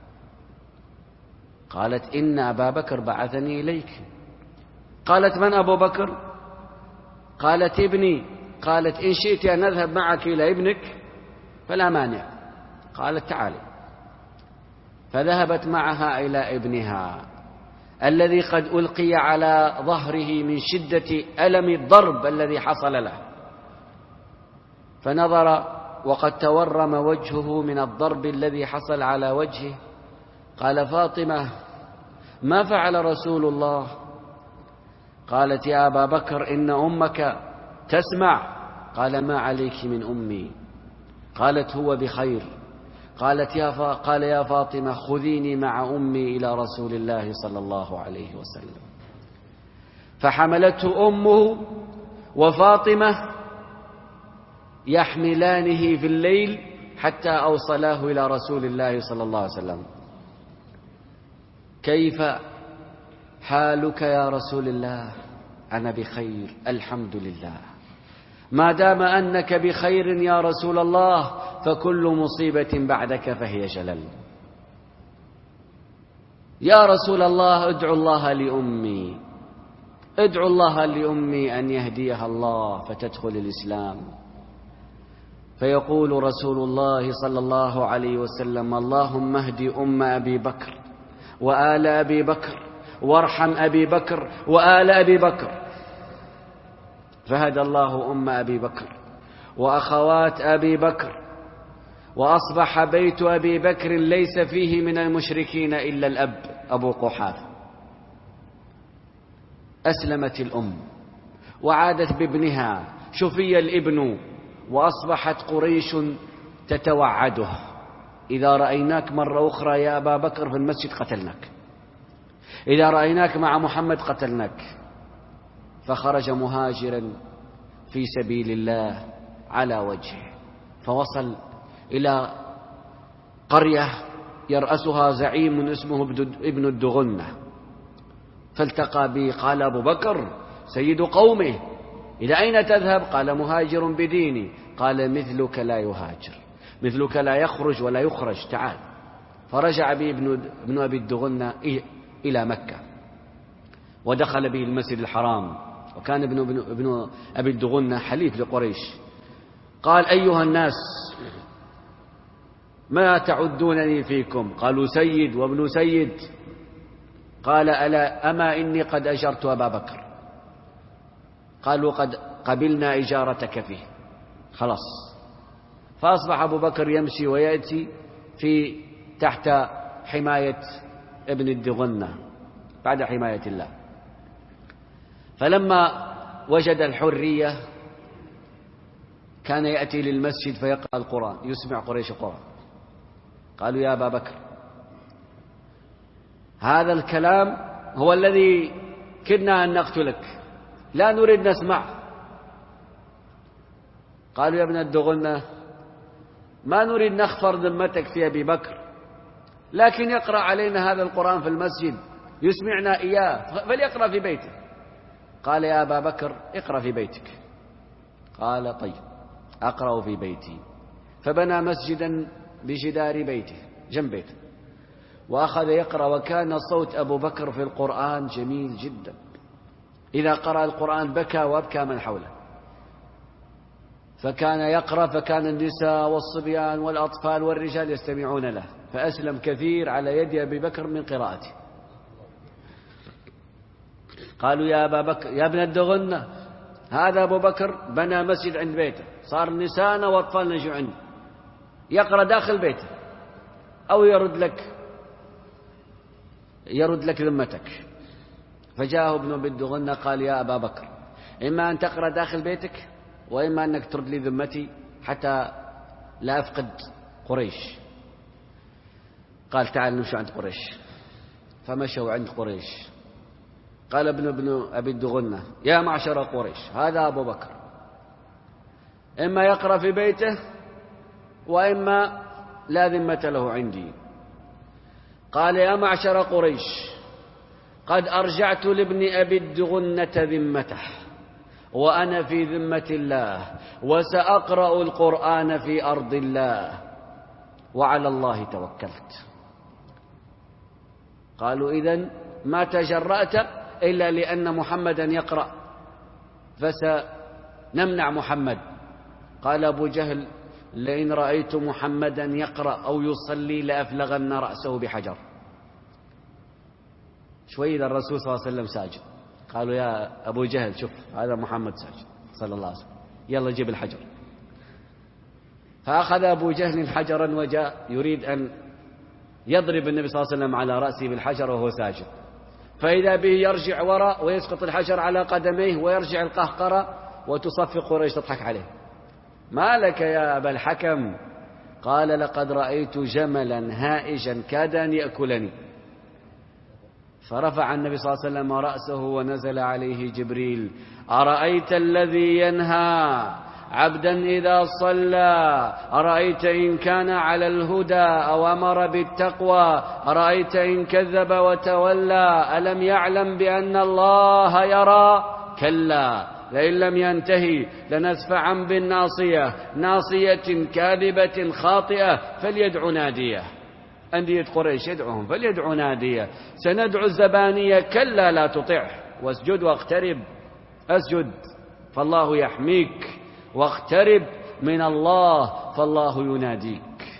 قالت: إن أبا بكر بعثني إليك. قالت: من أبو بكر؟ قالت: ابني. قالت: إن شئت أن أذهب معك إلى ابنك فلا مانع. قالت: تعالي. فذهبت معها إلى ابنها الذي قد ألقي على ظهره من شدة ألم الضرب الذي حصل له، فنظر وقد تورم وجهه من الضرب الذي حصل على وجهه. قال: فاطمة، ما فعل رسول الله؟ قالت: يا أبا بكر، إن أمك تسمع. قال: ما عليك من أمي؟ قالت: هو بخير. قالت يا فا قال: يا فاطمة، خذيني مع أمي إلى رسول الله صلى الله عليه وسلم. فحملته أمه وفاطمة يحملانه في الليل حتى أوصلاه إلى رسول الله صلى الله عليه وسلم. كيف حالك يا رسول الله؟ أنا بخير الحمد لله. ما دام أنك بخير يا رسول الله فكل مصيبة بعدك فهي جلل. يا رسول الله، ادعو الله لأمي، ادعو الله لأمي أن يهديها الله فتدخل الإسلام. فيقول رسول الله صلى الله عليه وسلم: اللهم اهد أم أبي بكر وآل أبي بكر، وارحم أبي بكر وآل أبي بكر. فهدى الله أم أبي بكر وأخوات أبي بكر، وأصبح بيت أبي بكر ليس فيه من المشركين إلا الأب أبو قحافة. أسلمت الأم وعادت بابنها، شفي الابن، وأصبحت قريش تتوعده: إذا رأيناك مرة أخرى يا أبا بكر في المسجد قتلناك. إذا رأيناك مع محمد قتلناك. فخرج مهاجرا في سبيل الله على وجهه، فوصل إلى قرية يرأسها زعيم اسمه ابن الدغنة، فالتقى به. قال أبو بكر سيد قومه: إلى أين تذهب؟ قال: مهاجر بديني. قال: مثلك لا يهاجر، مثلك لا يخرج ولا يخرج، تعال. فرجع به ابن أبي الدغنة إلى مكة، ودخل به المسجد الحرام، وكان ابن, ابن أبي الدغنة حليف لقريش. قال: أيها الناس، ما تعدونني فيكم؟ قالوا: سيد وابن سيد. قال: ألا أما إني قد أجرت أبا بكر. قالوا: قد قبلنا إجارتك فيه. خلاص. فأصبح أبو بكر يمشي ويأتي في تحت حماية ابن الدغنة بعد حماية الله. فلما وجد الحرية كان يأتي للمسجد فيقرأ القرآن، يسمع قريش القرآن. قالوا: يا أبا بكر، هذا الكلام هو الذي كدنا أن نقتلك، لا نريد نسمع. قالوا: يا ابن الدغنة، ما نريد نخفر ذمتك في أبي بكر، لكن يقرأ علينا هذا القرآن في المسجد، يسمعنا إياه، فليقرأ في بيته. قال: يا أبا بكر، اقرأ في بيتك. قال: طيب، أقرأ في بيتي. فبنى مسجدا بجدار بيته جنب بيته، وأخذ يقرأ. وكان صوت أبو بكر في القرآن جميل جدا، إذا قرأ القرآن بكى وأبكى من حوله. فكان يقرأ، فكان النساء والصبيان والأطفال والرجال يستمعون له، فأسلم كثير على يد أبي بكر من قراءته. قالوا: يا أبا بكر، يا ابن الدغنة، هذا أبو بكر بنى مسجد عند بيته، صار نساءنا وأطفالنا يجوا عنده، يقرأ داخل بيته، أو يرد لك يرد لك ذمتك. فجاءه ابن أبي الدغنة قال: يا أبا بكر، إما أن تقرأ داخل بيتك، وإما أنك ترد لي ذمتي حتى لا أفقد قريش. قال: تعال نمشي عند قريش. فمشوا عند قريش. قال ابن ابن أبي الدغنة: يا معشر قريش، هذا أبو بكر، إما يقرأ في بيته، وإما لا ذمة له عندي. قال: يا معشر قريش، قد أرجعت لابن أبي الدغنة ذمته، وأنا في ذمة الله، وسأقرأ القرآن في أرض الله، وعلى الله توكلت. قالوا: إذن ما تجرأت إلا لأن محمدا يقرأ، فسنمنع محمد. قال أبو جهل: لئن رأيت محمدا يقرأ أو يصلي لأفلغن رأسه بحجر. شوي إذا الرسول صلى الله عليه وسلم ساجد، قالوا: يا أبو جهل، شوف هذا محمد ساجد صلى الله عليه وسلم، يلا جيب الحجر. فأخذ أبو جهل حجرا وجاء يريد أن يضرب النبي صلى الله عليه وسلم على رأسه بالحجر وهو ساجد، فإذا به يرجع وراء ويسقط الحجر على قدميه، ويرجع القهقرة وتصفق قريش تضحك عليه. ما لك يا أبا الحكم؟ قال: لقد رأيت جملا هائجا كاد أن يأكلني. فرفع النبي صلى الله عليه وسلم رأسه ونزل عليه جبريل: أرأيت الذي ينهى عبدا إذا صلى؟ أرأيت إن كان على الهدى أو أمر بالتقوى؟ أرأيت إن كذب وتولى؟ ألم يعلم بأن الله يرى؟ كلا، لئن لم ينتهي لنسفعا بالناصية، ناصية كاذبة خاطئة، فليدع ناديه. أندية قريش يدعوهم، فليدعوا ناديه. سندعو الزبانية، كلا لا تطعه، واسجد واقترب. أسجد فالله يحميك، واقترب من الله فالله يناديك.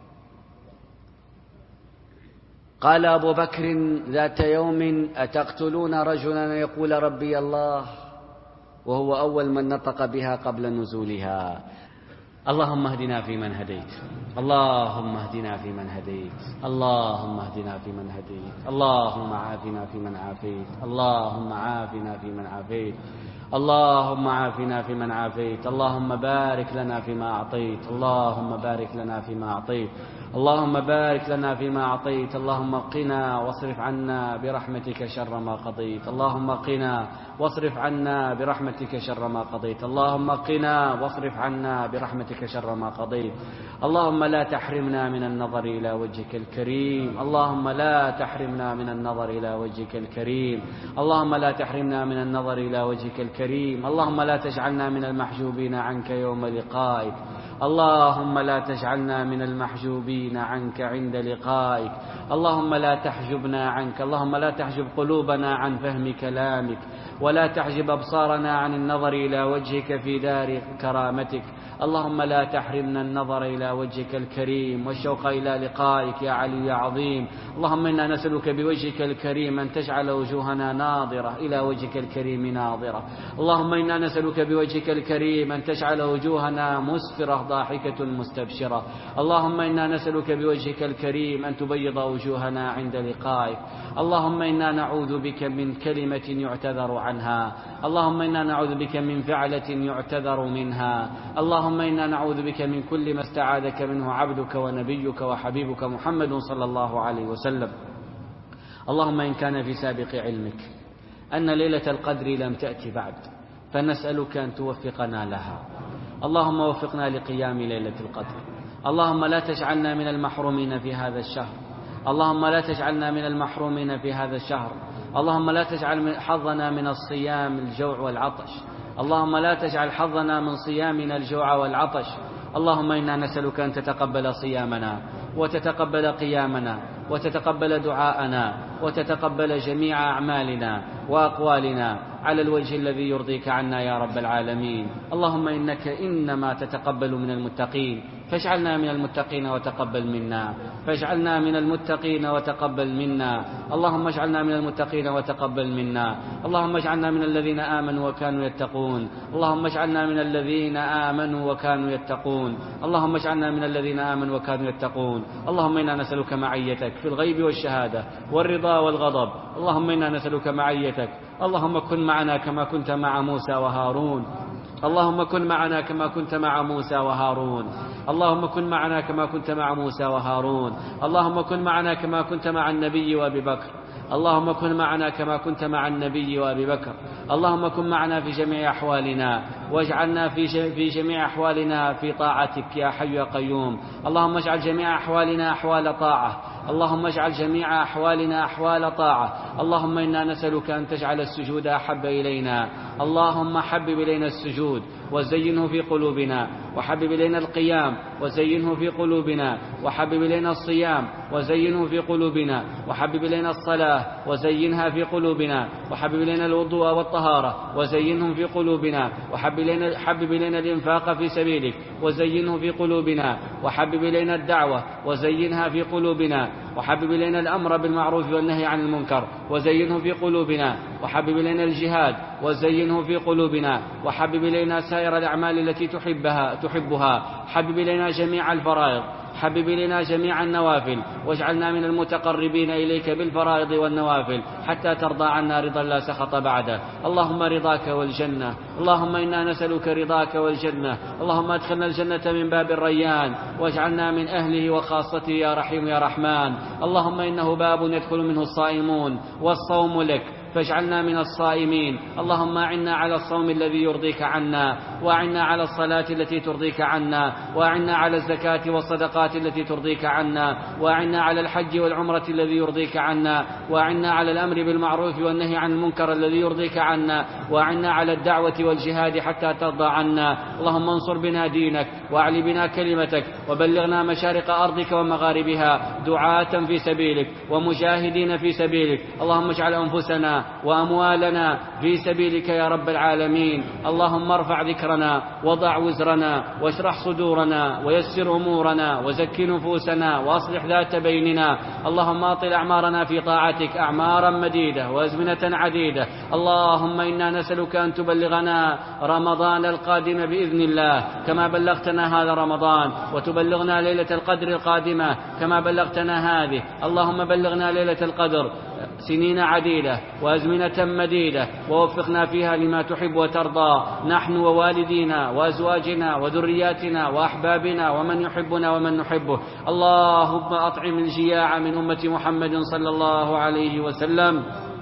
قال أبو بكر ذات يوم: أتقتلون رجلا يقول ربي الله؟ وهو أول من نطق بها قبل نزولها. اللهم اهدنا فيمن هديت، اللهم اهدنا فيمن هديت، اللهم اهدنا فيمن هديت، اللهم عافنا فيمن عافيت، اللهم عافنا فيمن عافيت، اللهم عافنا فيمن عافيت، اللهم بارك لنا فيما أعطيت، اللهم بارك لنا فيما أعطيت، اللهم بارك لنا فيما أعطيت، اللهم قنا واصرف عنا برحمتك شر ما قضيت، اللهم قنا واصرف عنا برحمتك شر ما قضيت، اللهم قنا واصرف عنا برحمتك شر ما قضيت. اللهم لا تحرمنا من النظر إلى وجهك الكريم، اللهم لا تحرمنا من النظر إلى وجهك الكريم، اللهم لا تحرمنا من النظر إلى وجهك الكريم، اللهم لا تجعلنا من المحجوبين عنك يوم لقائك، اللهم لا تجعلنا من المحجوبين عنك عند لقائك، اللهم لا تحجبنا عنك، اللهم لا تحجب قلوبنا عن فهم كلامك، ولا تحجب أبصارنا عن النظر إلى وجهك في دار كرامتك، اللهم لا تحرمنا النظر إلى وجهك الكريم والشوق إلى لقائك يا علي يا عظيم. اللهم إنا نسألك بوجهك الكريم أن تجعل وجوهنا ناظرة إلى وجهك الكريم ناظرة، اللهم إنا نسألك بوجهك الكريم أن تجعل وجوهنا مسفرة ضاحكة مستبشرة، اللهم إنا نسألك بوجهك الكريم أن تبيض وجوهنا عند لقائك، اللهم إنا نعوذ بك من كلمة يعتذر عنها، اللهم إنا نعوذ بك من فعلة يعتذر منها، اللهم إنا نعوذ بك من كل ما استعاذك منه عبدك ونبيك وحبيبك محمد صلى الله عليه وسلم. اللهم إن كان في سابق علمك أن ليلة القدر لم تأتي بعد فنسألك أن توفقنا لها، اللهم وفقنا لقيام ليلة القدر، اللهم لا تجعلنا من المحرومين في هذا الشهر، اللهم لا تجعلنا من المحرومين في هذا الشهر، اللهم لا تجعل حظنا من الصيام الجوع والعطش، اللهم لا تجعل حظنا من صيامنا الجوع والعطش، اللهم إنا نسألك أن تتقبل صيامنا وتتقبل قيامنا وتتقبل دعاءنا وتتقبل جميع أعمالنا وأقوالنا على الوجه الذي يرضيك عنا يا رب العالمين. اللهم إنك إنما تتقبل من المتقين فاجعلنا من المتقين وتقبل منا، فاجعلنا من المتقين وتقبل منا، اللهم اجعلنا من المتقين وتقبل منا، اللهم اجعلنا من الذين آمنوا وكانوا يتقون، اللهم اجعلنا من الذين آمنوا وكانوا يتقون، اللهم اجعلنا من الذين آمنوا وكانوا يتقون. اللهم إنا نسألك معيتك في الغيب والشهادة والرضا والغضب، اللهم إنا نسألك معيتك، اللهم كن معنا كما كنت مع موسى وهارون، اللهم كن معنا كما كنت مع موسى وهارون، اللهم كن معنا كما كنت مع موسى وهارون، اللهم كن معنا كما كنت مع النبي وأبي بكر، اللهم كن معنا كما كنت مع النبي وأبي بكر، اللهم كن معنا في جميع أحوالنا واجعلنا في في جميع أحوالنا في طاعتك يا حي يا قيوم، اللهم اجعل جميع أحوالنا أحوال طاعة، اللهم اجعل جميع أحوالنا أحوال طاعة. اللهم إنا نسألك أن تجعل السجود أحب إلينا، اللهم حبب إلينا السجود وزينه في قلوبنا، وحبب إلينا القيام وزينه في قلوبنا، وحبب إلينا الصيام وزينه في قلوبنا، وحبب إلينا الصلاة وزينها في قلوبنا، وحبب إلينا الوضوء والطهارة وزينهم في قلوبنا، وحبب إلينا, حبب إلينا الإنفاق في سبيلك وزينه في قلوبنا، وحبب إلينا الدعوة وزينها في قلوبنا، وحبب إلينا الأمر بالمعروف والنهي عن المنكر وزينه في قلوبنا، وحبب إلينا الجهاد وزينه في قلوبنا، وحبب إلينا سائر الأعمال التي تحبها تحبها حبب إلينا جميع الفرائض، حبب إلينا جميع النوافل، واجعلنا من المتقربين إليك بالفرائض والنوافل حتى ترضى عنا رضا لا سخط بعده. اللهم رضاك والجنة، اللهم إنا نسألك رضاك والجنة، اللهم ادخلنا الجنة من باب الريان واجعلنا من أهله وخاصته يا رحيم يا رحمن. اللهم إنه باب يدخل منه الصائمون والصوم لك فاجعلنا من الصائمين. اللهم أعنا على الصوم الذي يرضيك عنا، وأعنا على الصلاة التي ترضيك عنا، وأعنا على الزكاة والصدقات التي ترضيك عنا، وأعنا على الحج والعمرة الذي يرضيك عنا، وأعنا على الأمر بالمعروف والنهي عن المنكر الذي يرضيك عنا، وأعنا على الدعوة والجهاد حتى ترضى عنا. اللهم انصر بنا دينك وأعل بنا كلمتك وبلغنا مشارق أرضك ومغاربها دعاة في سبيلك ومجاهدين في سبيلك. اللهم اجعل أنفسنا وأموالنا في سبيلك يا رب العالمين. اللهم ارفع ذكرنا وضع وزرنا واشرح صدورنا ويسر أمورنا وزكي نفوسنا وأصلح ذات بيننا. اللهم أطل أعمارنا في طاعتك أعمارا مديدة وأزمنة عديدة. اللهم إنا نسألك أن تبلغنا رمضان القادم بإذن الله كما بلغتنا هذا رمضان، وتبلغنا ليلة القدر القادمة كما بلغتنا هذه. اللهم بلغنا ليلة القدر سنين عديدة وأزمنة مديدة، ووفقنا فيها لما تحب وترضى، نحن ووالدينا وأزواجنا وذرياتنا وأحبابنا ومن يحبنا ومن نحبه. اللهم أطعم الجياع من أمة محمد صلى الله عليه وسلم.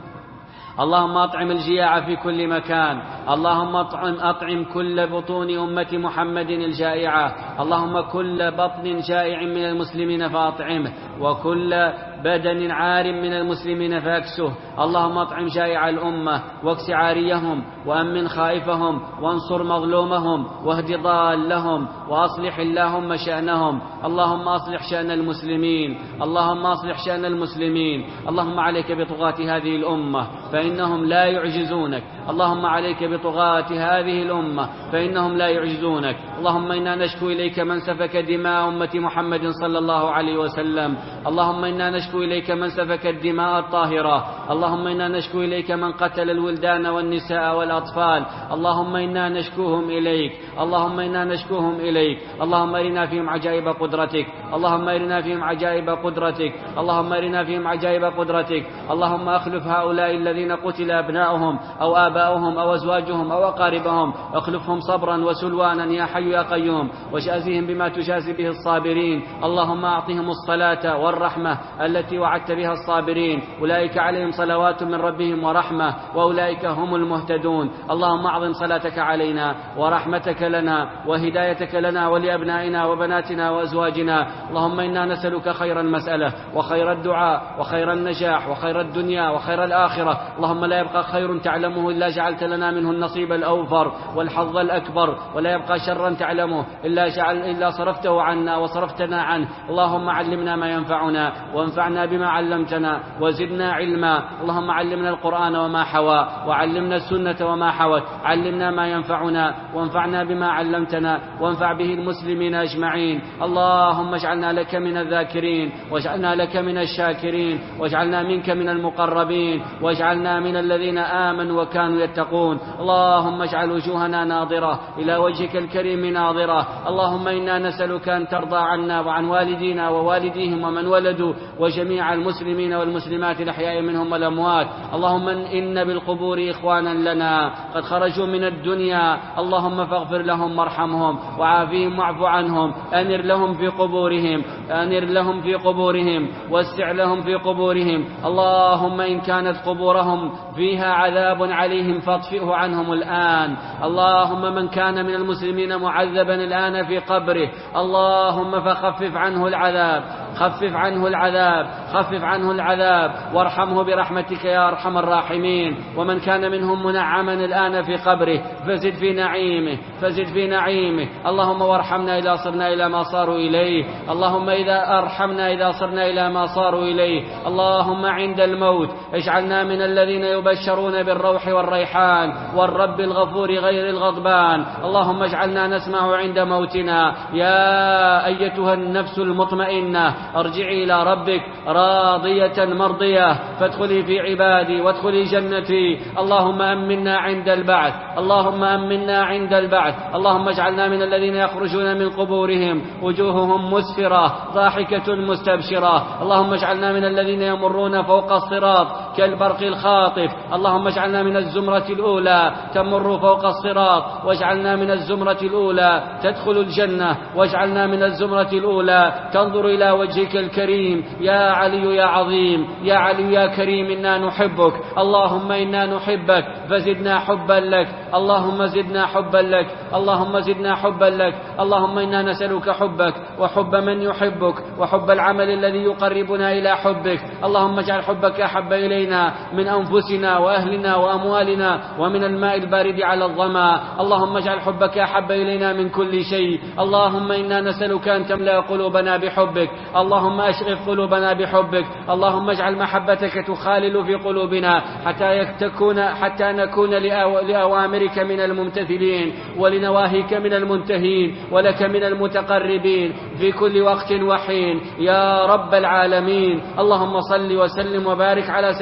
اللهم أطعم الجياع في كل مكان. اللهم أطعم, أطعم كل بطون أمة محمد الجائعة. اللهم كل بطن جائع من المسلمين فأطعمه، وكل بدن عار من المسلمين فاكسه. اللهم أطعم جائع الأمة واكس عاريهم، وأمن خائفهم، وانصر مظلومهم، واهد ضالهم، وأصلح اللهم شأنهم. اللهم أصلح شأن المسلمين. اللهم أصلح شأن المسلمين. اللهم عليك بطغاة هذه الأمة فإنهم لا يعجزونك. اللهم عليك بطغاة هذه الأمة فإنهم لا يعجزونك. اللهم إنا نشكو إليك من سفك دماء أمة محمد صلى الله عليه وسلم. اللهم إنا نشكو إليك من سفك الدماء الطاهرة. اللهم إنا نشكو إليك من قتل الولدان والنساء والأطفال. اللهم إنا نشكوهم إليك. اللهم إنا نشكوهم إليك. اللهم أرنا فيهم عجائب قدرتك. اللهم أرنا فيهم عجائب قدرتك. اللهم أرنا فيهم عجائب قدرتك. اللهم أخلف هؤلاء الذين قتل أبناؤهم أو آباؤهم أو أزواجهم أو أقاربهم، اخلفهم صبرا وسلوانا يا حي يا قيوم، وجازهم بما تجازي به الصابرين. اللهم أعطهم الصلاة والرحمة التي وعدت بها الصابرين، أولئك عليهم صلوات من ربهم ورحمة، وأولئك هم المهتدون. اللهم أعظم صلاتك علينا ورحمتك لنا وهدايتك لنا ولأبنائنا وبناتنا وأزواجنا. اللهم إنا نسألك خير المسألة وخير الدعاء وخير النجاح وخير الدنيا وخير الآخرة. اللهم لا يبقى خير تعلمه إلا جعلت لنا منه النصيب الأوفر والحظ الأكبر، ولا يبقى شرا تعلمه إلا, جعل إلا صرفته عنا وصرفتنا عنه. اللهم علمنا ما ينفعنا وانفعنا بما علمتنا وزدنا علما. اللهم علمنا القرآن وما حوى، وعلمنا السنة وما حوت. علمنا ما ينفعنا وانفعنا بما علمتنا، وانفع به المسلمين أجمعين. اللهم اجعلنا لك من الذاكرين، واجعلنا لك من الشاكرين، واجعلنا منك من المقربين، واجعلنا من الذين آمنوا وكانوا يتقون. اللهم اجعل وجوهنا ناظرة إلى وجهك الكريم ناظرة. اللهم إنا نسألك أن ترضى عنا وعن والدينا ووالديهم ومن ولدوا وجميع المسلمين والمسلمات الأحياء منهم والأموات. اللهم إن بالقبور إخوانا لنا قد خرجوا من الدنيا، اللهم فاغفر لهم وارحمهم وعافهم واعف عنهم. أنر لهم في قبورهم، أنر لهم في قبورهم، وسع لهم في قبورهم. اللهم إن كانت قبورهم فيها عذاب عليهم فاطفئه عنهم الآن. اللهم من كان من المسلمين معذبا الآن في قبره، اللهم فخفف عنه العذاب، خفف عنه العذاب، خفف عنه العذاب، وارحمه برحمتك يا أرحم الراحمين. ومن كان منهم منعما الآن في قبره فزد في نعيمه، فزد في نعيمه. اللهم وارحمنا إذا صرنا إلى ما صاروا إليه. اللهم إذا أرحمنا إذا صرنا إلى ما صاروا إليه. اللهم عند الموت اجعلنا من الذين يبشرون بالروح والريحان والرب الغفور غير الغضبان. اللهم اجعلنا نسمع عند موتنا يا أيتها النفس المطمئنة ارجعي إلى ربك راضية مرضية فادخلي في عبادي وادخلي جنتي. اللهم أمنا عند البعث، اللهم أمنا عند البعث. اللهم اجعلنا من الذين يخرجون من قبورهم وجوههم مسفرة ضاحكة مستبشرة. اللهم اجعلنا من الذين يمرون فوق الصراط كالبرق الخاطف. اللهم اجعلنا من الزمرة الأولى تمر فوق الصراط، واجعلنا من الزمرة الأولى تدخل الجنة، واجعلنا من الزمرة الأولى تنظر إلى وجهك الكريم. يا علي يا عظيم، يا علي يا كريم، إنا نحبك. اللهم إنا نحبك فزدنا حبا لك. اللهم زدنا حبا لك، اللهم زدنا حبا لك. اللهم إنا نسألك حبك وحب من يحبك وحب العمل الذي يقربنا إلى حبك. اللهم اجعل حبك أحب إلينا من أنفسنا وأهلنا وأموالنا ومن الماء البارد على الظما. اللهم اجعل حبك أحب إلينا من كل شيء. اللهم إنا نسألك أن تملأ قلوبنا بحبك. اللهم أشغف قلوبنا بحبك. اللهم اجعل محبتك تخالل في قلوبنا حتى تكون حتى نكون لأوامرك من الممتثلين ولنواهيك من المنتهين ولك من المتقربين في كل وقت وحين يا رب العالمين. اللهم صل وسلم وبارك على سيدنا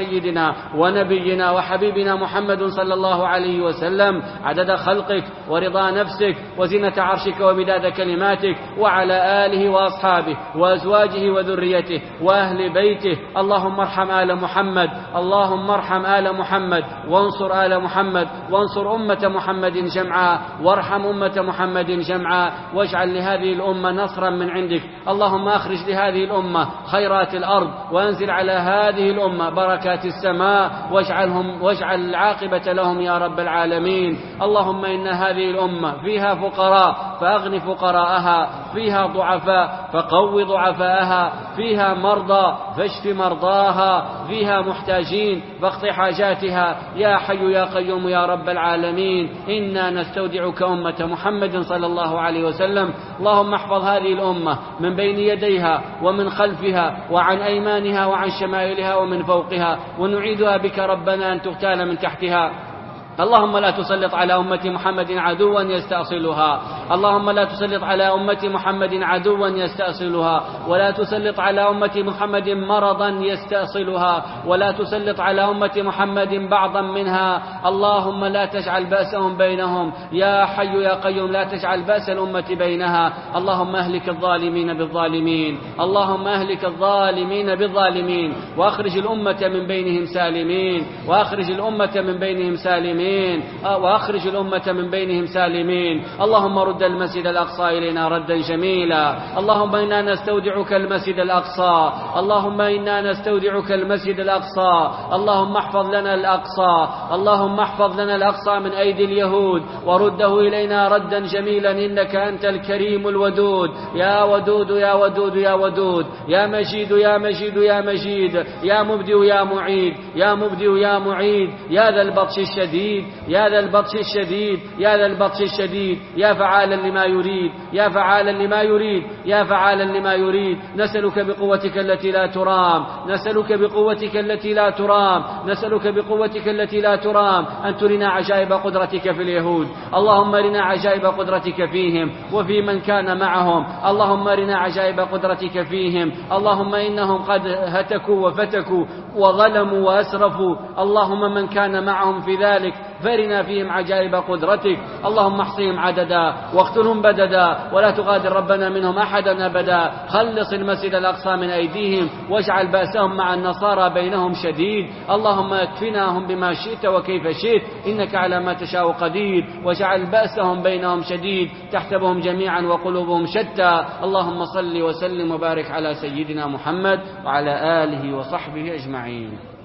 سيدنا ونبينا وحبيبنا محمد صلى الله عليه وسلم عدد خلقك ورضا نفسك وزنة عرشك ومداد كلماتك، وعلى آله وأصحابه وأزواجه وذريته وأهل بيته. اللهم ارحم آل محمد، اللهم ارحم آل محمد، وانصر آل محمد، وانصر أمة محمد جمعا، وارحم أمة محمد جمعا، واجعل لهذه الأمة نصرا من عندك. اللهم أخرج لهذه الأمة خيرات الأرض، وأنزل على هذه الأمة بركات السماء، واجعلهم واجعل العاقبة لهم يا رب العالمين. اللهم إن هذه الأمة فيها فقراء فأغن فقراءها، فيها ضعفاء فقو ضعفاءها، فيها مرضى فاشف مرضاها، فيها محتاجين فاقض حاجاتها يا حي يا قيوم يا رب العالمين. إنا نستودعك أمة محمد صلى الله عليه وسلم. اللهم احفظ هذه الأمة من بين يديها ومن خلفها وعن أيمانها وعن شمائلها ومن فوقها، ونعيدها بك ربنا أن تغتال من تحتها. اللهم لا تسلط على أمة محمد عدوا يستأصلها، اللهم لا تسلط على أمة محمد عدوا يستأصلها، ولا تسلط على أمة محمد مرضا يستأصلها، ولا تسلط على أمة محمد بعضا منها. اللهم لا تجعل بأسهم بينهم يا حي يا قيوم، لا تجعل بأس الأمة بينها. اللهم أهلك الظالمين بالظالمين، اللهم أهلك الظالمين بالظالمين، وأخرج الأمة من بينهم سالمين، وأخرج الأمة من بينهم سالمين وأخرج الأمة من بينهم سالمين. اللهم رد المسجد الأقصى إلينا ردا جميلا. اللهم إنا نستودعك المسجد الأقصى، اللهم إنا نستودعك المسجد الأقصى. اللهم احفظ لنا الأقصى، اللهم احفظ لنا الأقصى من أيدي اليهود، ورده إلينا ردا جميلا، إنك أنت الكريم الودود. يا ودود يا ودود يا ودود، يا مجيد يا مجيد يا مجيد، يا مبدئ يا معيد، يا مبدئ يا معيد، يا ذا البطش الشديد، يا ذا البطش الشديد، يا ذا البطش الشديد، يا فعالا لما يريد، يا فعالا لما يريد، يا فعالا لما يريد. نسألك بقوتك التي لا ترام، نسألك بقوتك التي لا ترام، نسألك بقوتك التي لا ترام أن ترنا عجائب قدرتك في اليهود. اللهم ارنا عجائب قدرتك فيهم وفي من كان معهم. اللهم ارنا عجائب قدرتك فيهم. اللهم إنهم قد هتكوا وفتكوا وظلموا وأسرفوا. اللهم من كان معهم في ذلك فارنا فيهم عجائب قدرتك. اللهم احصهم عددا واقتلهم بددا، ولا تغادر ربنا منهم أحدا أبدا. خلص المسجد الأقصى من أيديهم، واجعل بأسهم مع النصارى بينهم شديد. اللهم اكفناهم بما شئت وكيف شئت، إنك على ما تشاء قدير. واجعل بأسهم بينهم شديد، تحسبهم جميعا وقلوبهم شتى. اللهم صل وسلم وبارك على سيدنا محمد وعلى آله وصحبه أجمعين.